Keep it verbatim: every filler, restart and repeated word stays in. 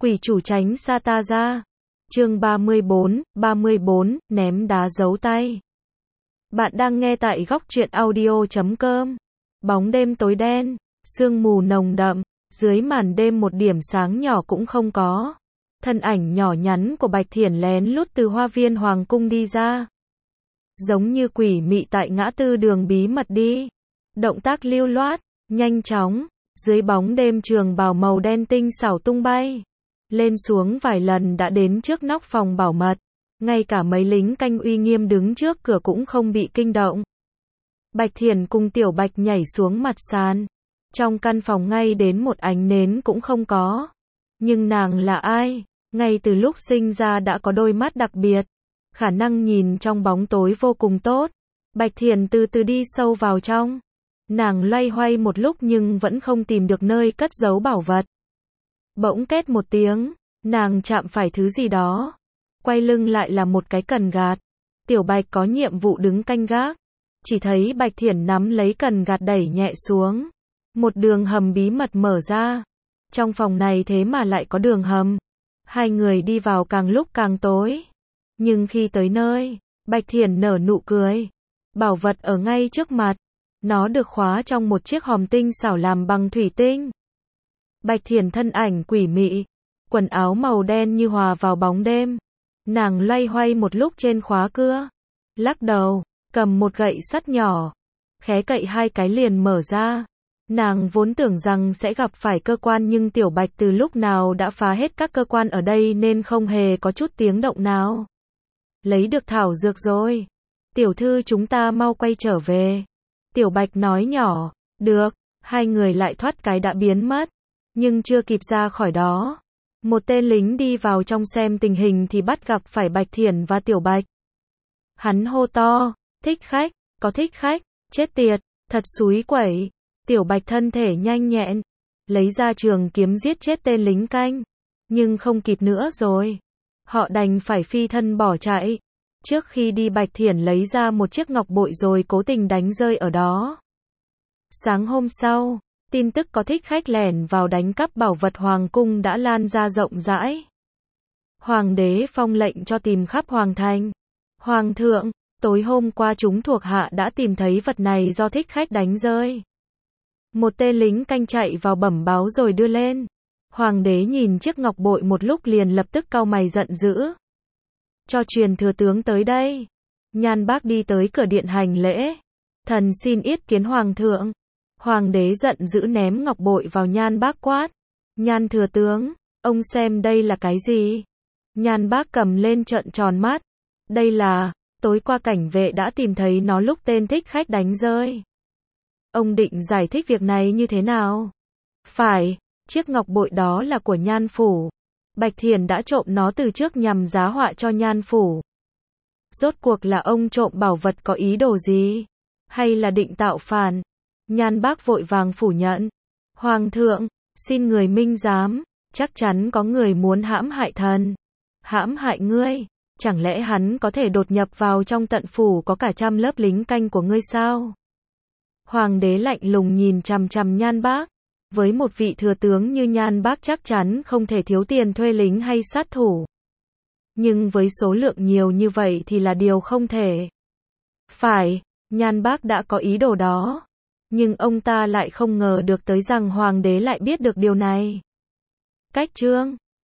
Quỷ chủ tránh xa ta ra. Chương ba mươi bốn, ba mươi bốn, ném đá giấu tay. Bạn đang nghe tại góc truyện audio chấm com. Bóng đêm tối đen, sương mù nồng đậm, dưới màn đêm một điểm sáng nhỏ cũng không có. Thân ảnh nhỏ nhắn của Bạch Thiển lén lút từ hoa viên hoàng cung đi ra. Giống như quỷ mị tại ngã tư đường bí mật đi. Động tác lưu loát, nhanh chóng, dưới bóng đêm trường bào màu đen tinh xảo tung bay. Lên xuống vài lần đã đến trước nóc phòng bảo mật. Ngay cả mấy lính canh uy nghiêm đứng trước cửa cũng không bị kinh động. Bạch Thiển cùng Tiểu Bạch nhảy xuống mặt sàn. Trong căn phòng ngay đến một ánh nến cũng không có. Nhưng nàng là ai? Ngay từ lúc sinh ra đã có đôi mắt đặc biệt. Khả năng nhìn trong bóng tối vô cùng tốt. Bạch Thiển từ từ đi sâu vào trong. Nàng loay hoay một lúc nhưng vẫn không tìm được nơi cất giấu bảo vật. Bỗng két một tiếng, nàng chạm phải thứ gì đó. Quay lưng lại là một cái cần gạt. Tiểu Bạch có nhiệm vụ đứng canh gác. Chỉ thấy Bạch Thiển nắm lấy cần gạt đẩy nhẹ xuống. Một đường hầm bí mật mở ra. Trong phòng này thế mà lại có đường hầm. Hai người đi vào càng lúc càng tối. Nhưng khi tới nơi, Bạch Thiển nở nụ cười. Bảo vật ở ngay trước mặt. Nó được khóa trong một chiếc hòm tinh xảo làm bằng thủy tinh. Bạch Thiển thân ảnh quỷ mị, quần áo màu đen như hòa vào bóng đêm. Nàng loay hoay một lúc trên khóa cưa, lắc đầu, cầm một gậy sắt nhỏ, khé cậy hai cái liền mở ra. Nàng vốn tưởng rằng sẽ gặp phải cơ quan nhưng Tiểu Bạch từ lúc nào đã phá hết các cơ quan ở đây nên không hề có chút tiếng động nào. Lấy được thảo dược rồi. Tiểu thư chúng ta mau quay trở về. Tiểu Bạch nói nhỏ, được, hai người lại thoát cái đã biến mất. Nhưng chưa kịp ra khỏi đó. Một tên lính đi vào trong xem tình hình thì bắt gặp phải Bạch Thiển và Tiểu Bạch. Hắn hô to, thích khách, có thích khách, chết tiệt, thật xúi quẩy. Tiểu Bạch thân thể nhanh nhẹn, lấy ra trường kiếm giết chết tên lính canh. Nhưng không kịp nữa rồi. Họ đành phải phi thân bỏ chạy. Trước khi đi Bạch Thiển lấy ra một chiếc ngọc bội rồi cố tình đánh rơi ở đó. Sáng hôm sau, tin tức có thích khách lẻn vào đánh cắp bảo vật hoàng cung đã lan ra rộng rãi. Hoàng đế phong lệnh cho tìm khắp hoàng thành. Hoàng thượng, tối hôm qua chúng thuộc hạ đã tìm thấy vật này do thích khách đánh rơi. Một tên lính canh chạy vào bẩm báo rồi đưa lên. Hoàng đế nhìn chiếc ngọc bội một lúc liền lập tức cau mày giận dữ. Cho truyền thừa tướng tới đây. Nhan Bác đi tới cửa điện hành lễ. Thần xin yết kiến hoàng thượng. Hoàng đế giận dữ ném ngọc bội vào Nhan Bác quát. Nhan thừa tướng, ông xem đây là cái gì? Nhan Bác cầm lên trợn tròn mắt. Đây là, tối qua cảnh vệ đã tìm thấy nó lúc tên thích khách đánh rơi. Ông định giải thích việc này như thế nào? Phải, chiếc ngọc bội đó là của Nhan phủ. Bạch Thiển đã trộm nó từ trước nhằm giá họa cho Nhan phủ. Rốt cuộc là ông trộm bảo vật có ý đồ gì? Hay là định tạo phản? Nhan Bác vội vàng phủ nhận. Hoàng thượng, xin người minh giám, chắc chắn có người muốn hãm hại thần. Hãm hại ngươi? Chẳng lẽ hắn có thể đột nhập vào trong tận phủ có cả trăm lớp lính canh của ngươi sao? Hoàng đế lạnh lùng nhìn chằm chằm Nhan Bác. Với một vị thừa tướng như Nhan Bác chắc chắn không thể thiếu tiền thuê lính hay sát thủ. Nhưng với số lượng nhiều như vậy thì là điều không thể. Phải, Nhan Bác đã có ý đồ đó. Nhưng ông ta lại không ngờ được tới rằng hoàng đế lại biết được điều này. Cách chương